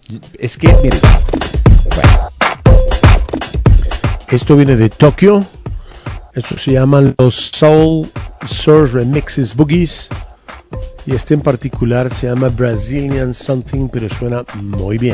Es que, miren, bueno, esto viene de Tokio. Esto se llaman los Soul Surf Remixes Boogies. Y este en particular se llama Brazilian Something, pero suena muy bien.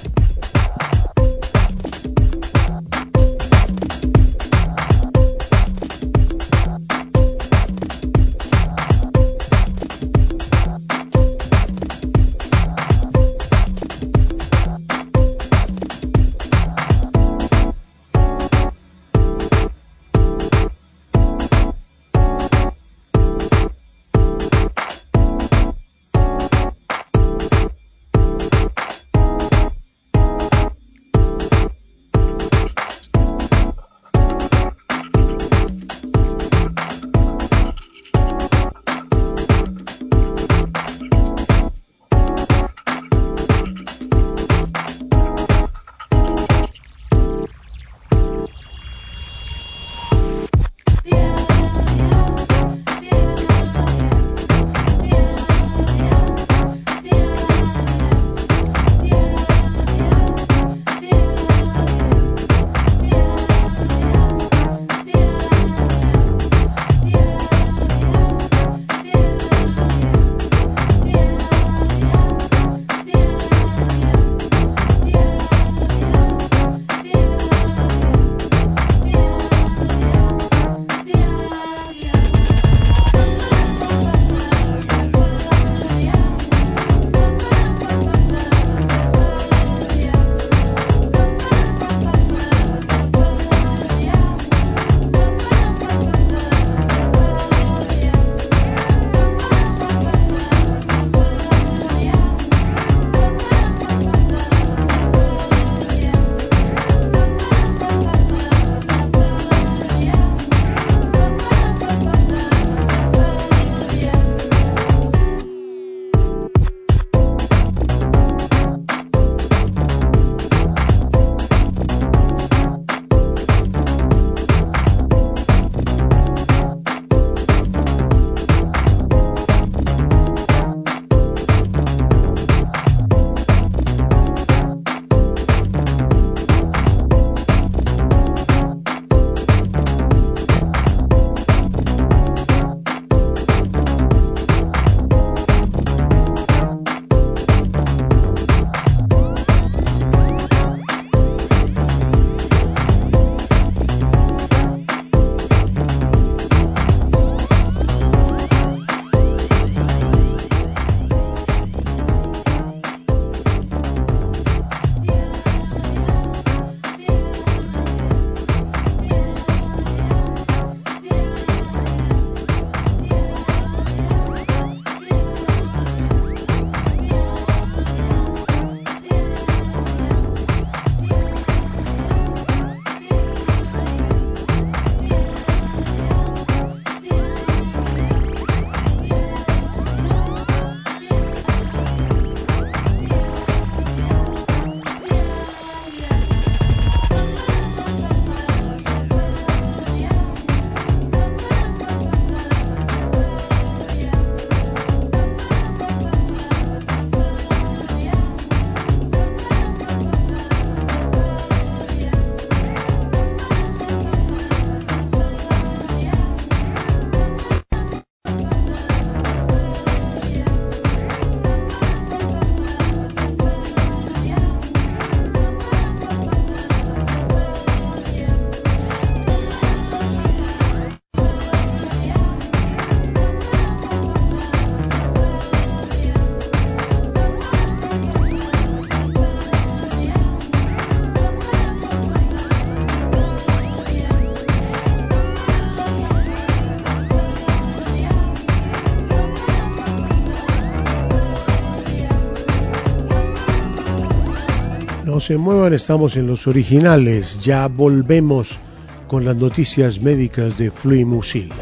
No se muevan, estamos en los originales. Ya volvemos con las noticias médicas de Fluimusil.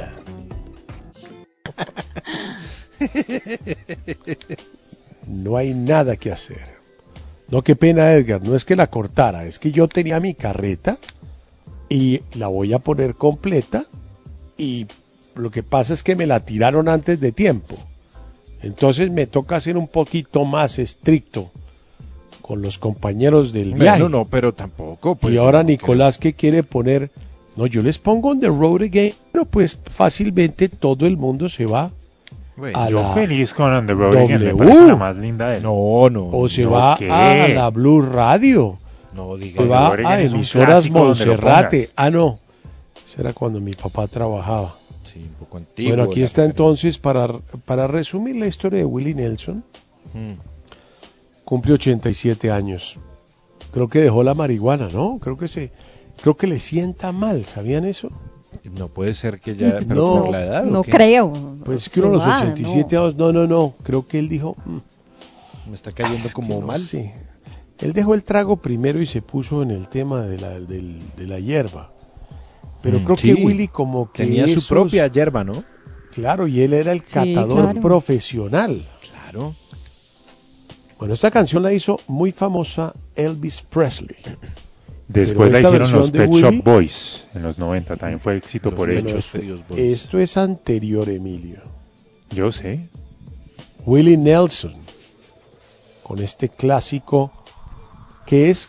No hay nada que hacer. No, qué pena, Edgar, no es que la cortara, es que yo tenía mi carreta y la voy a poner completa y lo que pasa es que me la tiraron antes de tiempo. Entonces me toca ser un poquito más estricto con los compañeros del viaje. Bueno, no, pero tampoco. Pues, y ahora no, Nicolás que quiere poner, no, yo les pongo On the Road Again, pero pues fácilmente todo el mundo se va Bueno, a Yo la feliz con On the Road Again, me W. parece la más linda de él. no, no. o se no, va ¿qué? a la Blue Radio, No se diga. va Oregon a es un emisoras clásico donde lo Monserrate. pongas. Ah, no, eso era cuando mi papá trabajaba. Sí, un poco antiguo. Bueno, aquí la está referencia. entonces para resumir la historia de Willie Nelson. Mm. Cumple 87 años. Creo que dejó la marihuana, ¿no? Creo que le sienta mal, ¿sabían eso? No puede ser que ya. Pero No, por la edad. ¿o No qué? creo. Pues que uno a los Se va, 87 no. años, no, creo que él dijo, Me está cayendo es como que no mal. sé. Él dejó el trago primero y se puso en el tema de la hierba. Pero creo sí. que Willy como que Tenía su esos- propia yerba, ¿no? Claro, y él era el Sí, catador claro. profesional. Claro. Bueno, esta canción la hizo muy famosa Elvis Presley. Después Pero la esta hicieron los versión de Pet Willy- Shop Boys en los 90, también fue éxito Los por Pet ellos. Shop Este- Furious Boys. esto es anterior, Emilio. Yo sé. Willie Nelson, con este clásico que es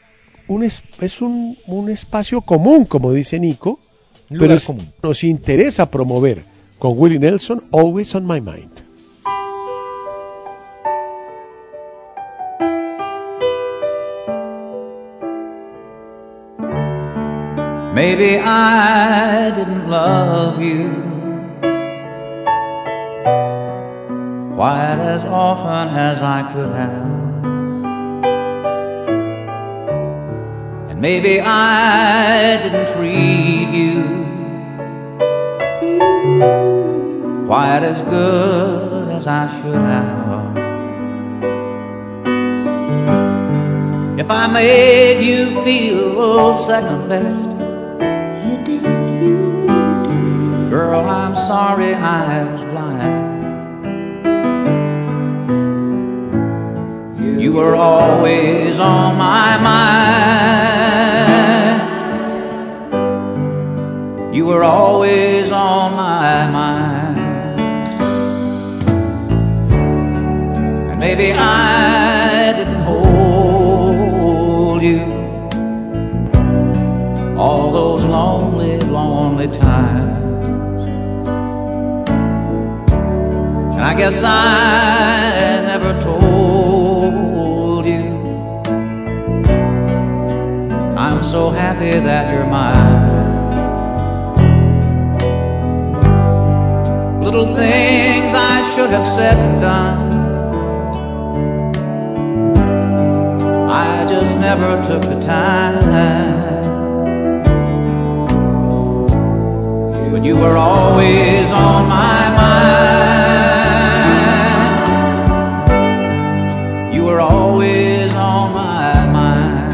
un espacio común, como dice Nico, Un pero lugar común. nos interesa promover con Willie Nelson, Always on My Mind. Maybe I didn't love you quite as often as I could have. And maybe I didn't treat you quite as good as I should have. If I made you feel second best, girl, I'm sorry I was blind. You were always on my mind. You were always on my mind. And maybe I didn't hold you all those lonely, lonely times. And I guess I never told you I'm so happy that you're mine. Little things I should have said and done, I just never took the time. But you were always on my mind. You were always on my mind.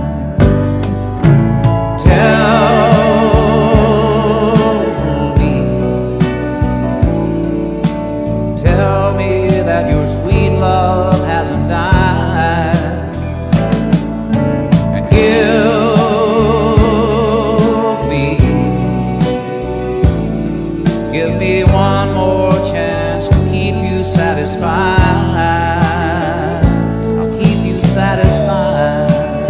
Tell me that your sweet love hasn't died. And give me one more chance to keep you satisfied. I'll keep you satisfied.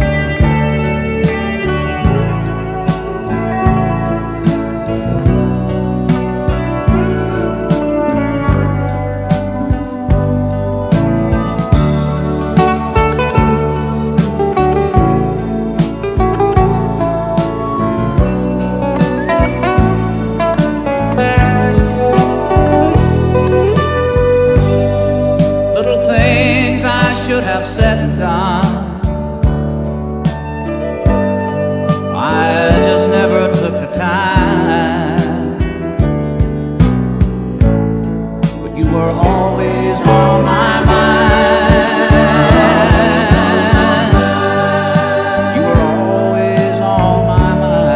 Little things I should have said and done, I just never took the time. But you were always on my mind. You were always on my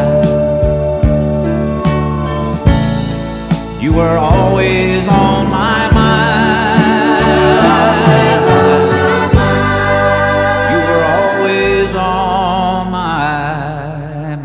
mind. You were always on my mind. You were always on my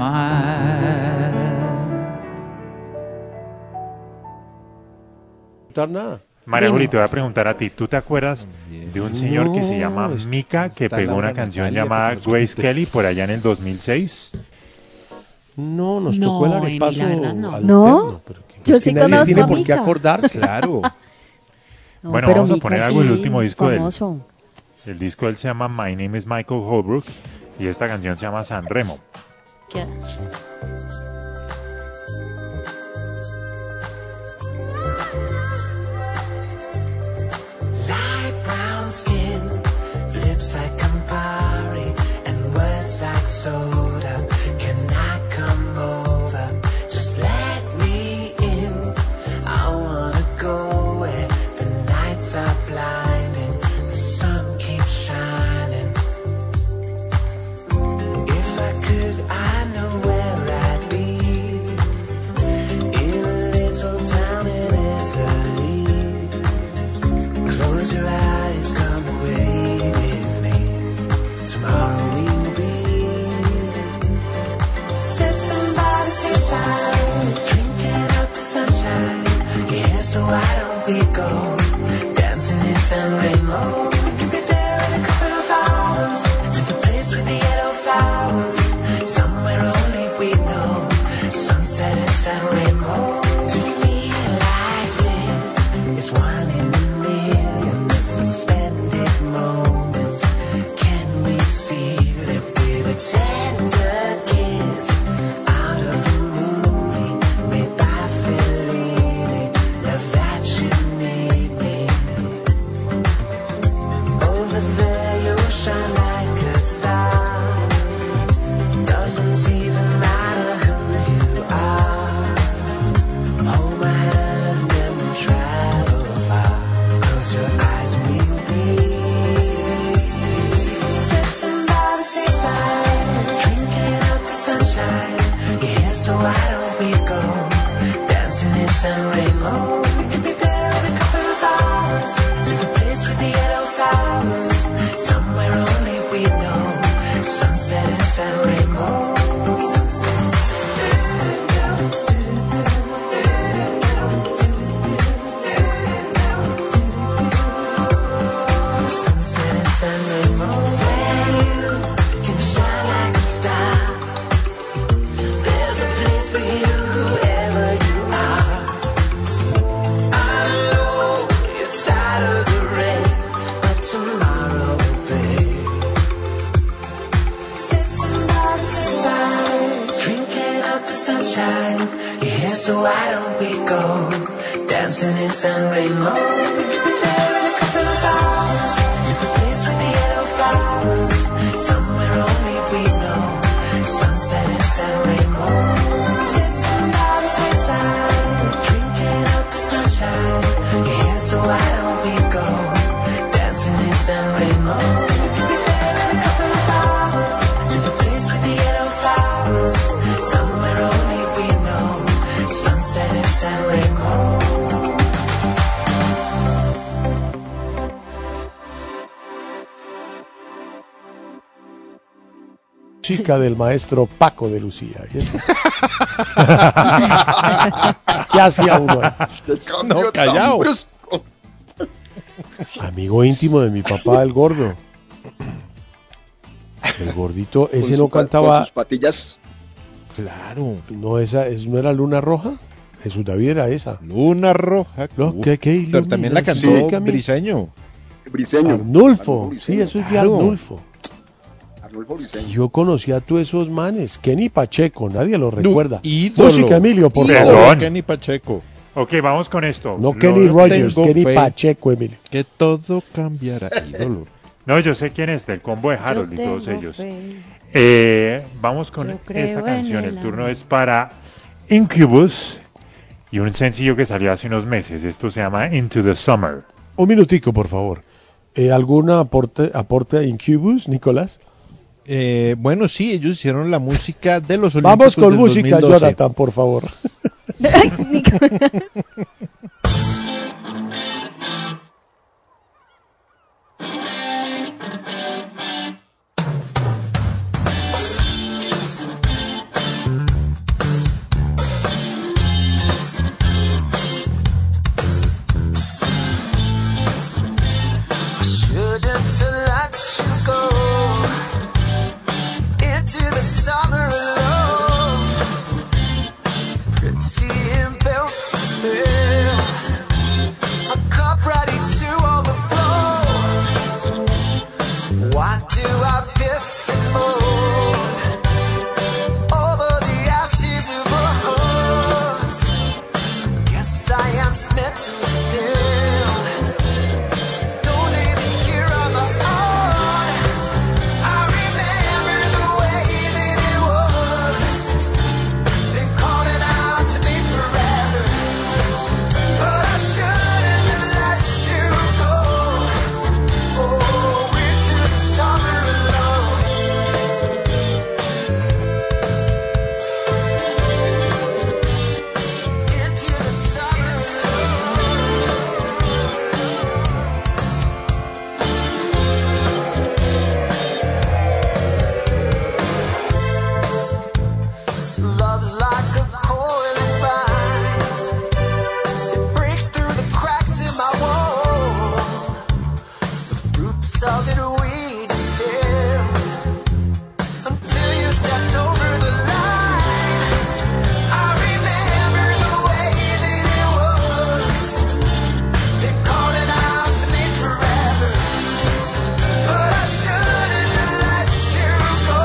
mind. No nada. María Dime. Juli, te voy a preguntar a ti, ¿tú te acuerdas de un señor que se llama No, Mika que está pegó Laura una canción Natalia, llamada porque nos Grace cuente. Kelly por allá en el 2006? No, nos No, tocó el Emi, arepaso la verdad, no. alterno, ¿No? pero que- Yo es que sí nadie conozco tiene a por qué Mika. acordarse. Claro. No, Bueno, pero vamos a Mika poner algo del sí, último disco de él. famoso. El disco de él se llama My Name is Michael Holbrook y esta canción se llama San Remo. ¿Qué? Light brown skin, lips like Campari, and words like soda. Can I come over? Just let me in. I wanna go where the nights are blinding, the sun keeps shining. If I could, I know where I'd be. In a little town in Italy. Close your eyes, come away with me. Tomorrow we'll be sitting by the seaside, drinking up the sunshine. Yeah, so why don't we go dancing in San Remo? We could be there in a couple of hours, to the place with the yellow flowers. Somewhere only we know, sunset in San Remo. To feel like this is one in a million, a suspended moment. Can we seal it with a tender kiss out of a movie made by Fellini? Love that you need me. Over there you'll shine like a star. Doesn't even matter who you are. Hold my hand and we'll travel far. Close your eyes and we'll be sitting by the seaside, drinking up the sunshine. Yeah, so why don't we go dancing in San Remo? We could be there in a couple of hours, to the place with the yellow flowers. Somewhere only we know, sunset in San Remo. Sunset in San Remo. There you can shine like a star. There's a place for you, whoever you are. I know you're tired of the rain, but tomorrow, babe. Sitting by the seaside, drinking up the sunshine. Yeah, so why don't we go dancing in San Remo? We could be there in a couple of hours, to the place with the yellow flowers. Somewhere only we know, sunset in San Remo. Sitting by the seaside, drinking up the sunshine. Yeah, so why don't we go dancing in San Remo? We could be there in a couple of hours, to the place with the yellow flowers. Somewhere only we know, sunset in San Remo. Chica del maestro Paco de Lucía. ¿Y eso? ¿Qué hacía uno ahí? No, callao. Amigo íntimo de mi papá, el gordo. El gordito, ese no Con cantaba. sus patillas. Claro. No, no era Luna Roja. Jesús David era esa. Luna Roja. No, ¿qué Pero también la iluminación? cantó Sí, Camilo. Briseño. Briseño. Arnulfo. Sí, Briseño. eso es de Claro. Arnulfo. Arnulfo Briseño. Yo conocí a todos esos manes. Kenny Pacheco, nadie lo recuerda. ídolo. Música, Emilio, por Ídolo. favor. Perdón. Kenny Pacheco. Ok, vamos con esto. No Kenny Lo- Rogers, tengo Kenny fe. Pacheco, Emilio. Que todo cambiará. Ídolo. No, yo sé quién es, del combo de Harold y Yo todos tengo ellos. fe. Vamos con Yo creo esta canción. en El el turno amor. es para Incubus y un sencillo que salió hace unos meses. Esto se llama Into the Summer. Un minutico, por favor. ¿Algún aporte a Incubus, Nicolás? Bueno, sí, ellos hicieron la música de los Olímpicos Vamos con del música, 2012. Jonathan, por favor. Why do I piss and moan over the ashes of a horse? Guess I am smitten still. Don't leave me here on my own. I remember the way that it was. It's been calling out to me forever, but I shouldn't have let you go. Oh, into the summer alone. Into the summer alone. Love's like a coiling vine. It breaks through the cracks in my wall. The fruits of it we distill until you stepped over the line. I remember the way that it was. It's been calling out to me forever, but I shouldn't have let you go.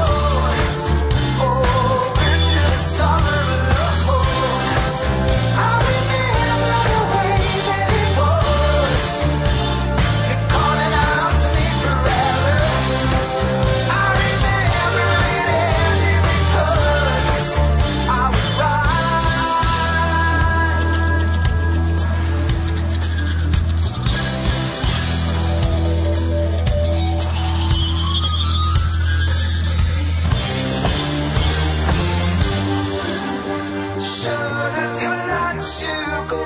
Oh, into the summer alone. I remember the way that it was. It's been calling out to me forever. I remember it ended because I was right. Shouldn't have let you go.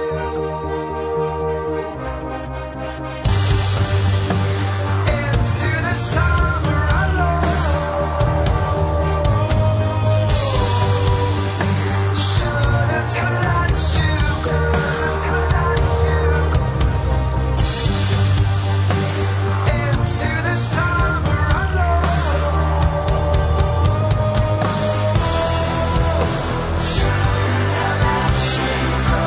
Into the summer alone. Shouldn't have let you go. Into the summer alone. Shouldn't have let you go.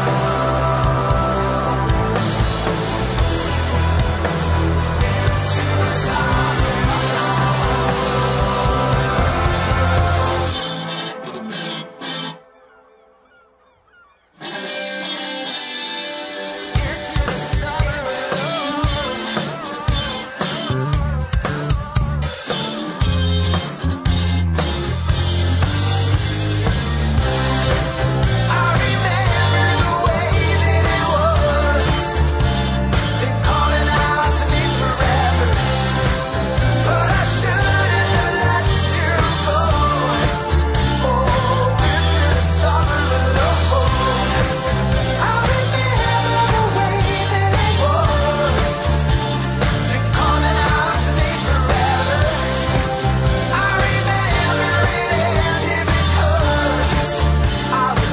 Into the summer alone. Into the summer alone. I remember the way that it was. It's been calling out to me forever, but I shouldn't have let you go. Oh, into the summer alone. I remember the way that it was. It's been calling out to me forever. I remember it ended because I was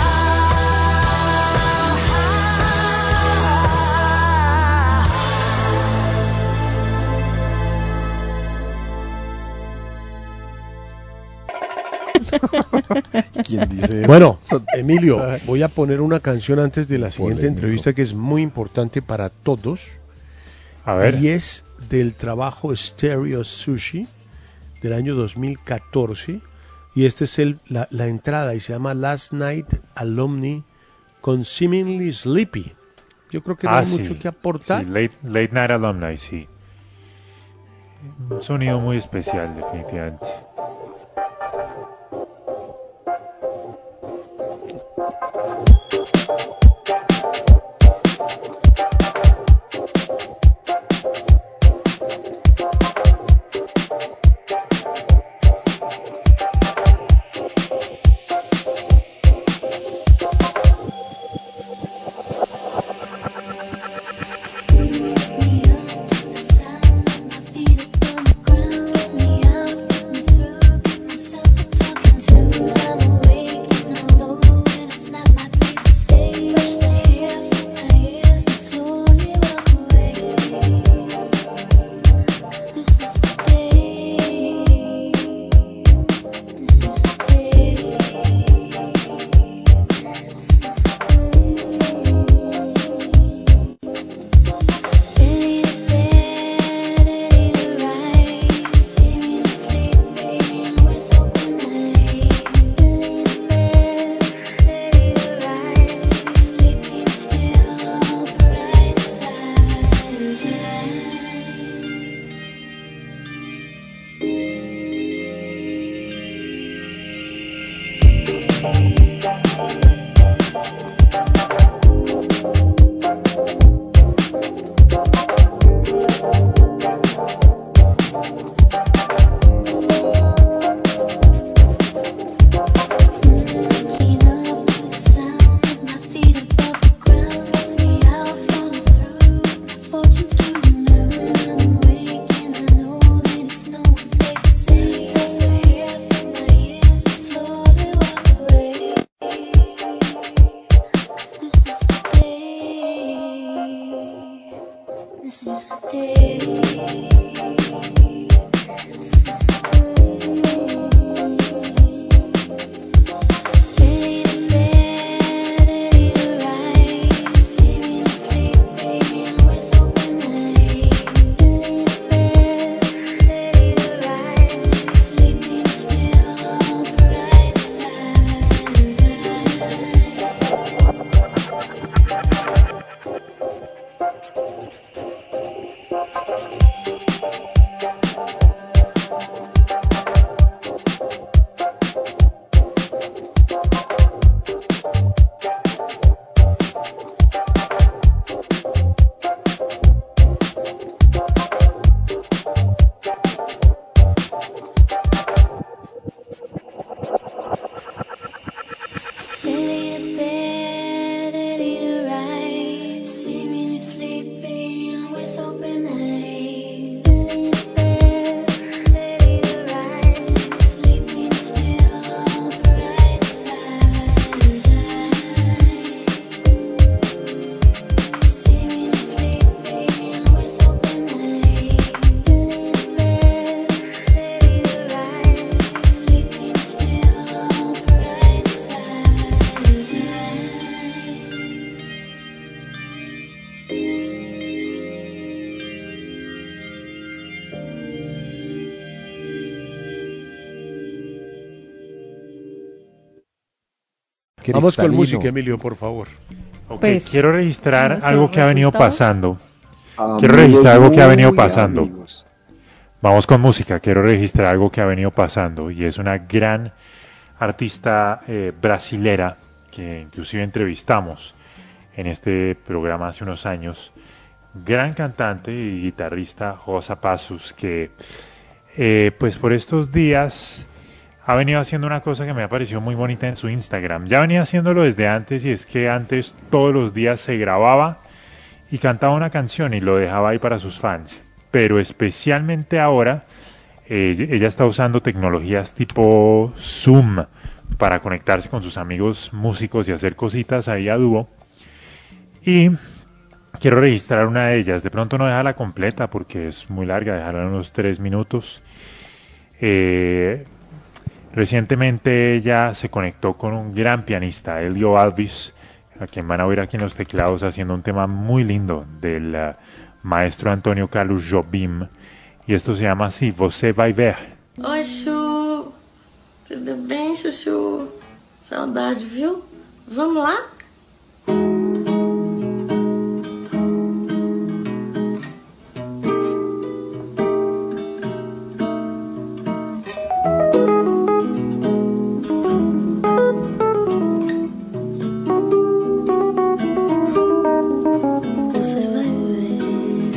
¿Quién dice? Bueno, Emilio, voy a poner una canción antes de la siguiente Polémico. entrevista que es muy importante para todos. A ver. Y es del trabajo Stereo Sushi del año 2014. Y esta es la entrada y se llama Last Night Alumni con Seemingly Sleepy. Yo creo que no hay sí. mucho que aportar. Sí, late Night Alumni, sí. Un sonido muy especial, definitivamente. Me up to the sound of my feet upon the ground. Me out Vamos con cristalino. música, Emilio, por favor. Ok, Pues, quiero registrar no sé, algo que ha venido resultados. pasando. Quiero registrar algo que ha venido pasando. Amigos. Vamos con música, quiero registrar algo que ha venido pasando y es una gran artista brasilera que inclusive entrevistamos en este programa hace unos años, gran cantante y guitarrista Rosa Passos, que pues por estos días ha venido haciendo una cosa que me ha parecido muy bonita en su Instagram. Ya venía haciéndolo desde antes y es que antes todos los días se grababa y cantaba una canción y lo dejaba ahí para sus fans. Pero especialmente ahora ella está usando tecnologías tipo Zoom para conectarse con sus amigos músicos y hacer cositas ahí a dúo. Y quiero registrar una de ellas. De pronto no dejarla completa porque es muy larga, dejarla en unos 3 minutos. Recientemente ella se conectó con un gran pianista, Elio Alves, a quien van a oír aquí en los teclados haciendo un tema muy lindo del maestro Antônio Carlos Jobim. E esto se llama así, Você Vai Ver. Oi, Chu. Tudo bem, Chuchu? Saudade, viu? Vamos lá? Você vai ver.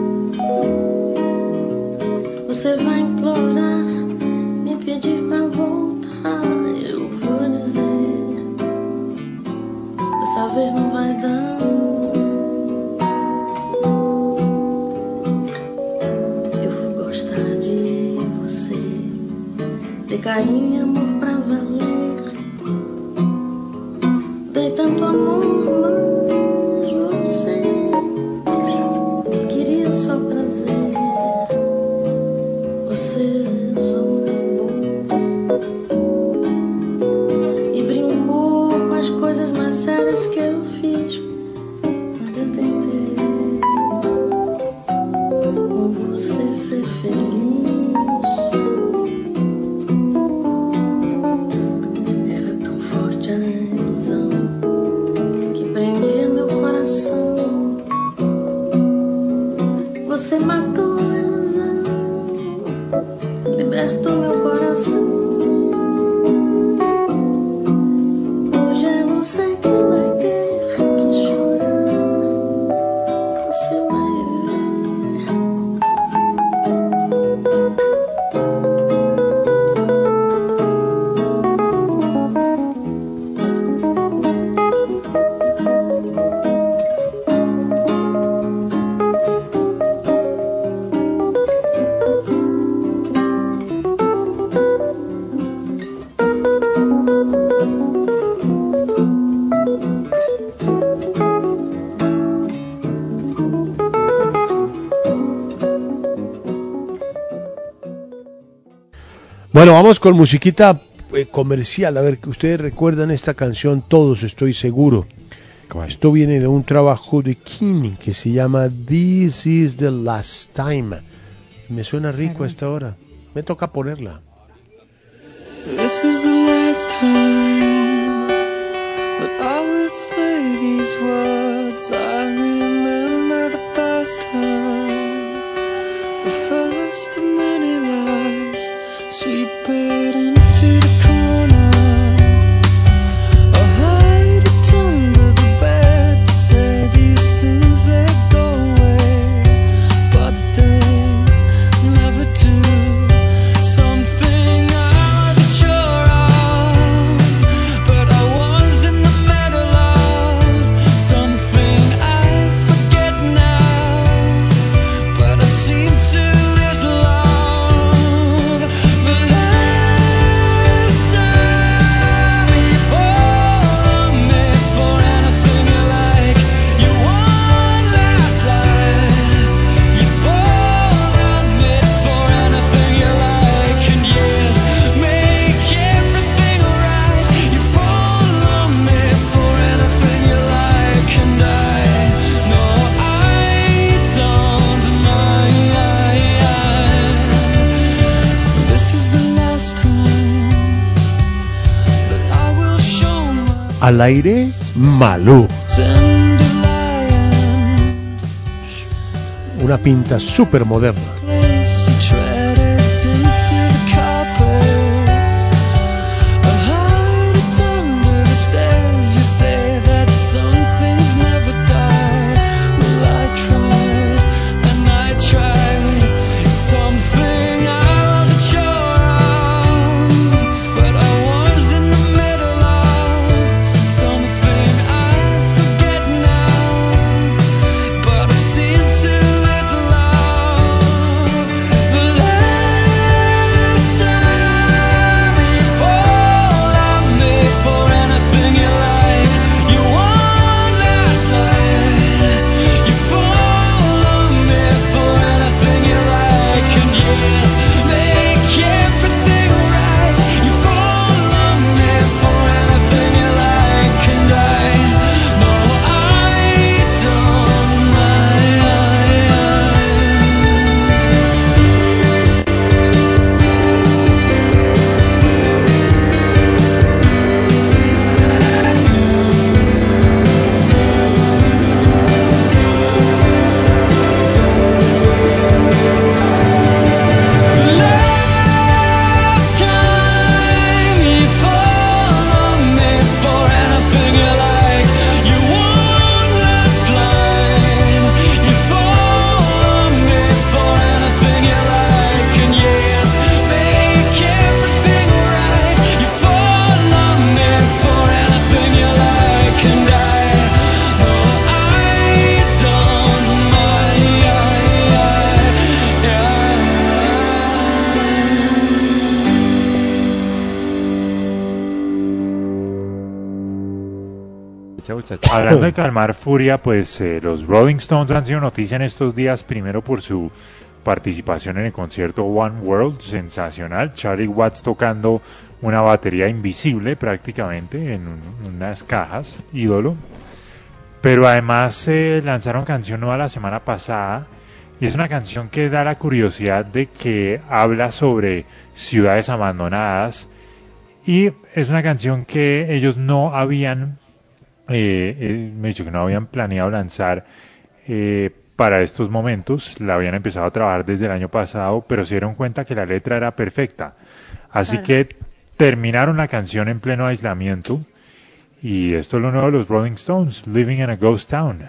Você vai implorar, me pedir pra voltar. Eu vou dizer, dessa vez não vai dar. Eu vou gostar de você, ter carinho e amor pra valer. Dei tanto amor, mas você queria só prazer. Você zombou e brincou com as coisas mais sérias que eu fiz quando eu tentei com você ser feliz. Era tão forte a ilusão que prendia meu coração. Você matou a ilusão, libertou meu coração. Hoje é você que vai ter que chorar. Você vai ver. Bueno, vamos con musiquita comercial. A ver, que ustedes recuerdan esta canción, todos estoy seguro. Esto viene de un trabajo de King que se llama This is the Last Time. Me suena rico a esta hora. Me toca ponerla. This is the last time that I will say these words. I remember the first time, the first of many lies sweeping into the corner. I heard it under the bed, say these things they go away, but they never do. Something I wasn't sure of, but I was in the middle of something I forget now. Al aire, Malú. Una pinta súper moderna. Hablando de calmar furia, pues los Rolling Stones han sido noticia en estos días, primero por su participación en el concierto One World, sensacional, Charlie Watts tocando una batería invisible prácticamente en unas cajas, ídolo, pero además lanzaron canción nueva la semana pasada y es una canción que da la curiosidad de que habla sobre ciudades abandonadas y es una canción que ellos no habían me dicho que no habían planeado lanzar para estos momentos, la habían empezado a trabajar desde el año pasado, pero se dieron cuenta que la letra era perfecta, así que terminaron la canción en pleno aislamiento y esto es lo nuevo de los Rolling Stones, Living in a Ghost Town.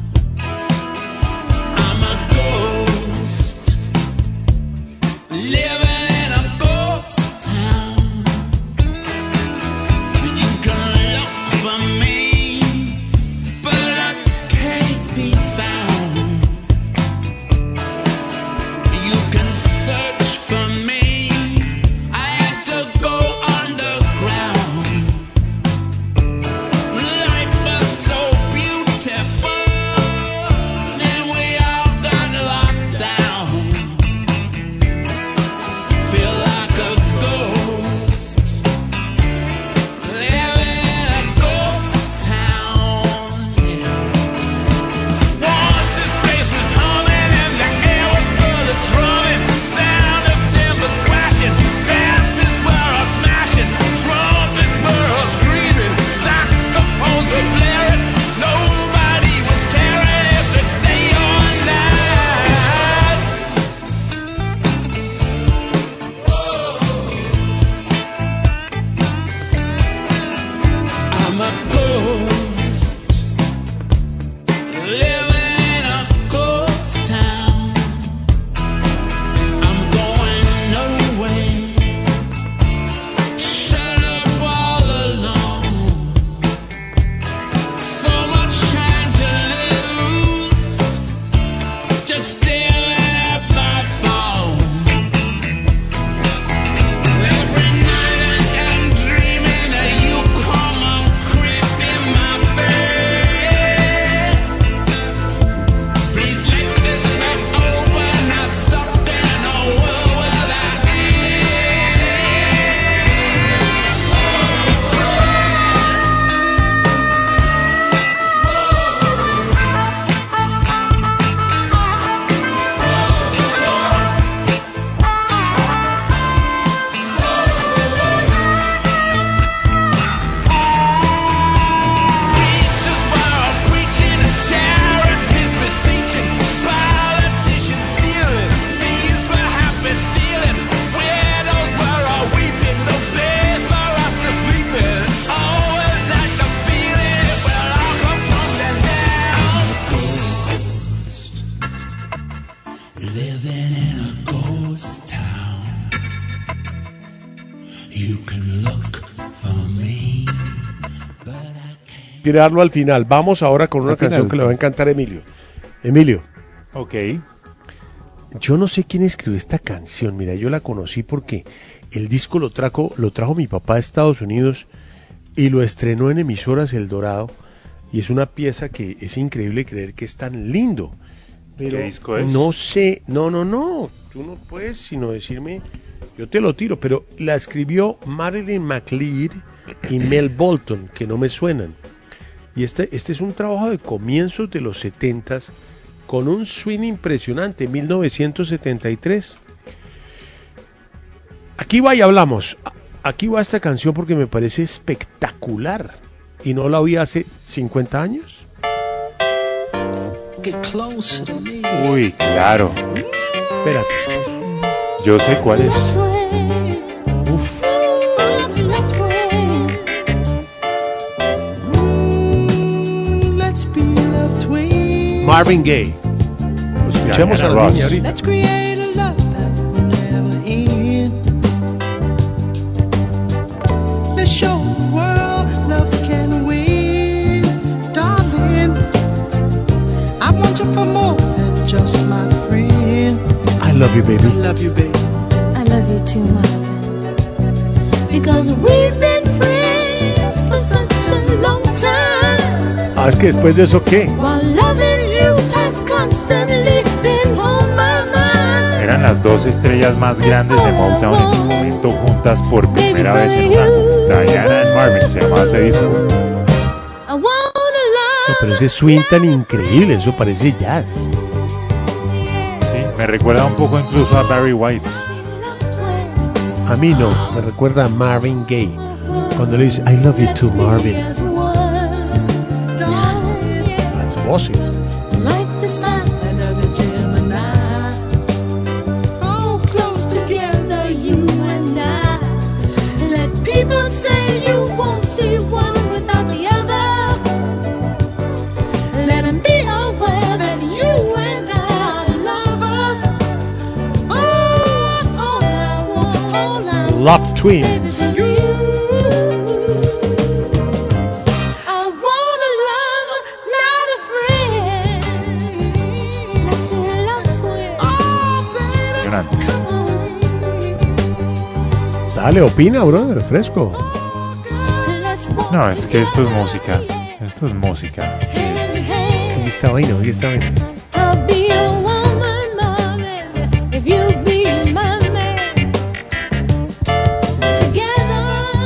Live tirarlo al final. Vamos ahora con una Al final. canción que le va a encantar a Emilio. Emilio, Ok. yo no sé quién escribió esta canción. Mira, yo la conocí porque el disco lo trajo mi papá de Estados Unidos y lo estrenó en Emisoras El Dorado. Y es una pieza que es increíble creer que es tan lindo. Pero ¿Qué disco es? no sé, no. Tú no puedes sino decirme, yo te lo tiro. Pero la escribió Marilyn McLeod y Mel Bolton, que no me suenan. Y este es un trabajo de comienzos de los 70s con un swing impresionante, 1973. Aquí va y hablamos. Aquí va esta canción porque me parece espectacular. Y no la oí hace 50 años. Get closer to me. Uy, claro. Espérate. Yo sé cuál es. Let's be love twins. Marvin Gaye. Lo escuchemos a Diana la Ross. niña ahorita. Let's create a love that will never end. Let's show the world love can win, darling. I want you for more than just my friend. I love you, baby. I love you, baby. I love you too, Marvin. Because we've been friends for such a long time. Ah, es que después de eso, ¿qué? While loving you has constantly been on my mind. Eran las dos estrellas más grandes de Motown en su momento juntas por primera vez en un álbum. Diana y Marvin se llamaba ese disco. I wanna No, love pero ese swing tan increíble, eso parece jazz. Sí, me recuerda un poco incluso a Barry White. A mí no, me recuerda a Marvin Gaye. Cuando le dice, I love you too, Marvin. Las voces. Like the sun, Another Gemini. Oh, close together, you and I. Let people say you won't see one without the other. Let them be aware that you and I are lovers. Oh, all I want Love Twins. is you. I want a lover, not a friend. Let's be love twins. Oh, baby, Impresionante. come on. Dale, opina, brother, fresco. Let's walk No, es que esto es música. Esto es música. hand in hand. Aquí está vaina, aquí está vaina. I'll be a woman, Marvin, if you be my man. Together,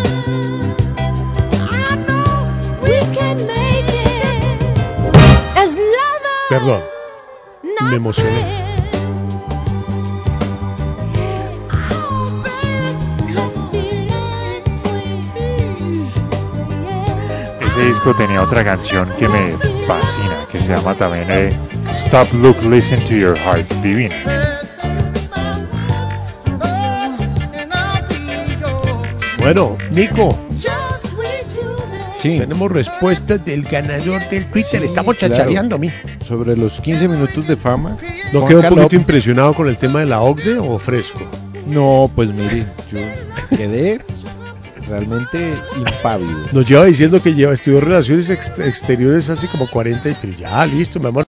I know we can make it as lovers. Perdón, not me emocioné. friends. Oh, baby, let's be love twins. Yeah. Ese disco tenía otra canción que me fascina, que se llama también Stop, Look, Listen to Your Heart. Divina. Bueno, Nico, Just sweet to me. Sí, tenemos respuestas del ganador del Twitter. Sí, Estamos claro. chachareando, mi. sobre los 15 minutos de fama. ¿No Juan quedó un Calop- poquito impresionado con el tema de la OCDE o fresco? No, pues mire, yo quedé realmente impávido. Nos lleva diciendo que estudió Relaciones Exteriores hace como 40 y pero ya, listo, mi amor.